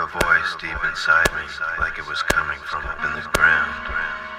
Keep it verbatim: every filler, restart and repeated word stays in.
voice deep inside me, like it was coming from up in the ground.